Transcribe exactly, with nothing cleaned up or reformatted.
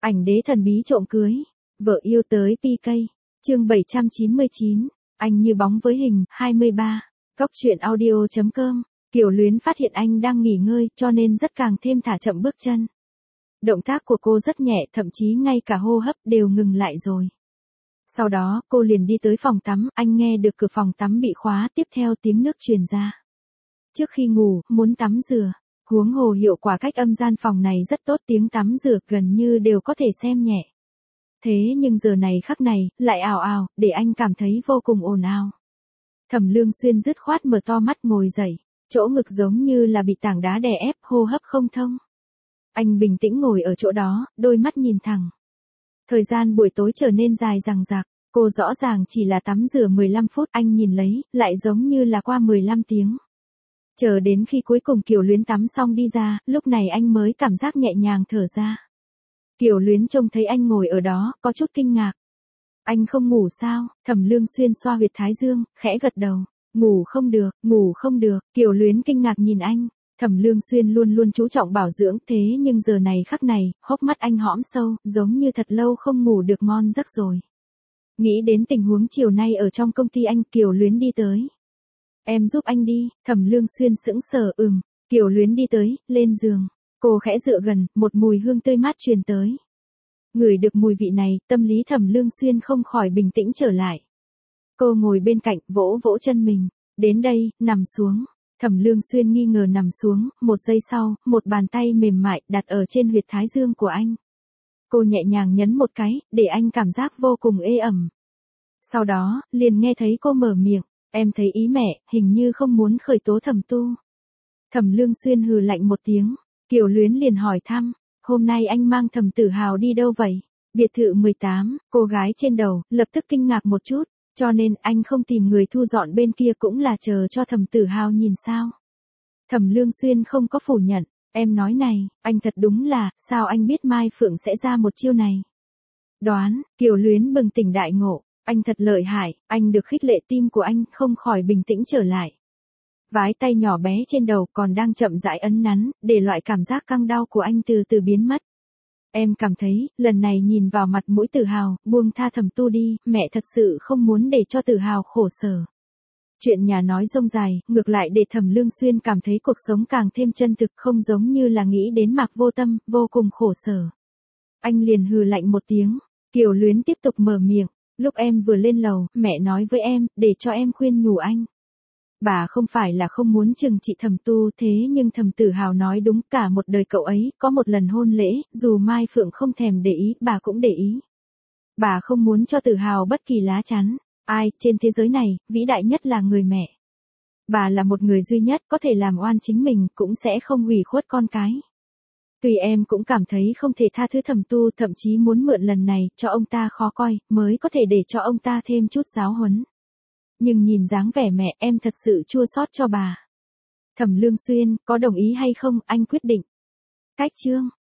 Ảnh đế thần bí trộm cưới, vợ yêu tới pê ca. Chương bảy trăm chín mươi chín, anh như bóng với hình, hai mươi ba. Cóc truyện audio chấm com. Kiều Luyến phát hiện anh đang nghỉ ngơi, cho nên rất càng thêm thả chậm bước chân. Động tác của cô rất nhẹ, thậm chí ngay cả hô hấp đều ngừng lại rồi. Sau đó, cô liền đi tới phòng tắm, anh nghe được cửa phòng tắm bị khóa, tiếp theo tiếng nước truyền ra. Trước khi ngủ, muốn tắm rửa, huống hồ hiệu quả cách âm gian phòng này rất tốt, tiếng tắm rửa gần như đều có thể xem nhẹ. Thế nhưng giờ này khắc này, lại ào ào, để anh cảm thấy vô cùng ồn ào. Thẩm Lương Xuyên dứt khoát mở to mắt ngồi dậy, chỗ ngực giống như là bị tảng đá đè ép, hô hấp không thông. Anh bình tĩnh ngồi ở chỗ đó, đôi mắt nhìn thẳng. Thời gian buổi tối trở nên dài dằng dặc, cô rõ ràng chỉ là tắm rửa mười lăm phút, anh nhìn lấy, lại giống như là qua mười lăm tiếng. Chờ đến khi cuối cùng Kiều Luyến tắm xong đi ra, lúc này anh mới cảm giác nhẹ nhàng thở ra. Kiều Luyến trông thấy anh ngồi ở đó, có chút kinh ngạc. Anh không ngủ sao? Thẩm Lương Xuyên xoa huyệt thái dương, khẽ gật đầu. Ngủ không được, ngủ không được. Kiều Luyến kinh ngạc nhìn anh. Thẩm Lương Xuyên luôn luôn chú trọng bảo dưỡng, thế nhưng giờ này khắc này, hốc mắt anh hõm sâu, giống như thật lâu không ngủ được ngon giấc rồi. Nghĩ đến tình huống chiều nay ở trong công ty anh, Kiều Luyến đi tới. Em giúp anh đi. Thẩm Lương Xuyên sững sờ, ừm. Kiều Luyến đi tới, lên giường. Cô khẽ dựa gần, một mùi hương tươi mát truyền tới. Ngửi được mùi vị này, tâm lý Thẩm Lương Xuyên không khỏi bình tĩnh trở lại. Cô ngồi bên cạnh, vỗ vỗ chân mình. Đến đây, nằm xuống. Thẩm Lương Xuyên nghi ngờ nằm xuống, một giây sau, một bàn tay mềm mại đặt ở trên huyệt thái dương của anh. Cô nhẹ nhàng nhấn một cái, để anh cảm giác vô cùng ê ẩm. Sau đó, liền nghe thấy cô mở miệng, em thấy ý mẹ, hình như không muốn khởi tố Thẩm Tu. Thẩm Lương Xuyên hừ lạnh một tiếng, Kiều Luyến liền hỏi thăm, hôm nay anh mang Thẩm Tử Hào đi đâu vậy? Biệt thự mười tám, cô gái trên đầu, lập tức kinh ngạc một chút. Cho nên anh không tìm người thu dọn bên kia cũng là chờ cho Thẩm Tử Hào nhìn sao. Thẩm Lương Xuyên không có phủ nhận, em nói này, anh thật đúng là, sao anh biết Mai Phượng sẽ ra một chiêu này. Đoán, Kiều Luyến bừng tỉnh đại ngộ, anh thật lợi hại, anh được khích lệ, tim của anh không khỏi bình tĩnh trở lại. Vái tay nhỏ bé trên đầu còn đang chậm rãi ấn nắn, để loại cảm giác căng đau của anh từ từ biến mất. Em cảm thấy, lần này nhìn vào mặt mũi Tử Hào, buông tha Thẩm Tu đi, mẹ thật sự không muốn để cho Tử Hào khổ sở. Chuyện nhà nói rông dài, ngược lại để Thẩm Lương Xuyên cảm thấy cuộc sống càng thêm chân thực, không giống như là nghĩ đến Mạc Vô Tâm, vô cùng khổ sở. Anh liền hừ lạnh một tiếng, Kiều Luyến tiếp tục mở miệng, lúc em vừa lên lầu, mẹ nói với em, để cho em khuyên nhủ anh. Bà không phải là không muốn trừng trị Thẩm Tu, thế nhưng Thẩm Tử Hào nói đúng, cả một đời cậu ấy, có một lần hôn lễ, dù Mai Phượng không thèm để ý, bà cũng để ý. Bà không muốn cho Tử Hào bất kỳ lá chắn. Ai, trên thế giới này, vĩ đại nhất là người mẹ. Bà là một người duy nhất, có thể làm oan chính mình, cũng sẽ không hủy khuất con cái. Tuy em cũng cảm thấy không thể tha thứ Thẩm Tu, thậm chí muốn mượn lần này, cho ông ta khó coi, mới có thể để cho ông ta thêm chút giáo huấn. Nhưng nhìn dáng vẻ mẹ, em thật sự chua xót cho bà. Thẩm Lương Xuyên, có đồng ý hay không, anh quyết định. Cách chương.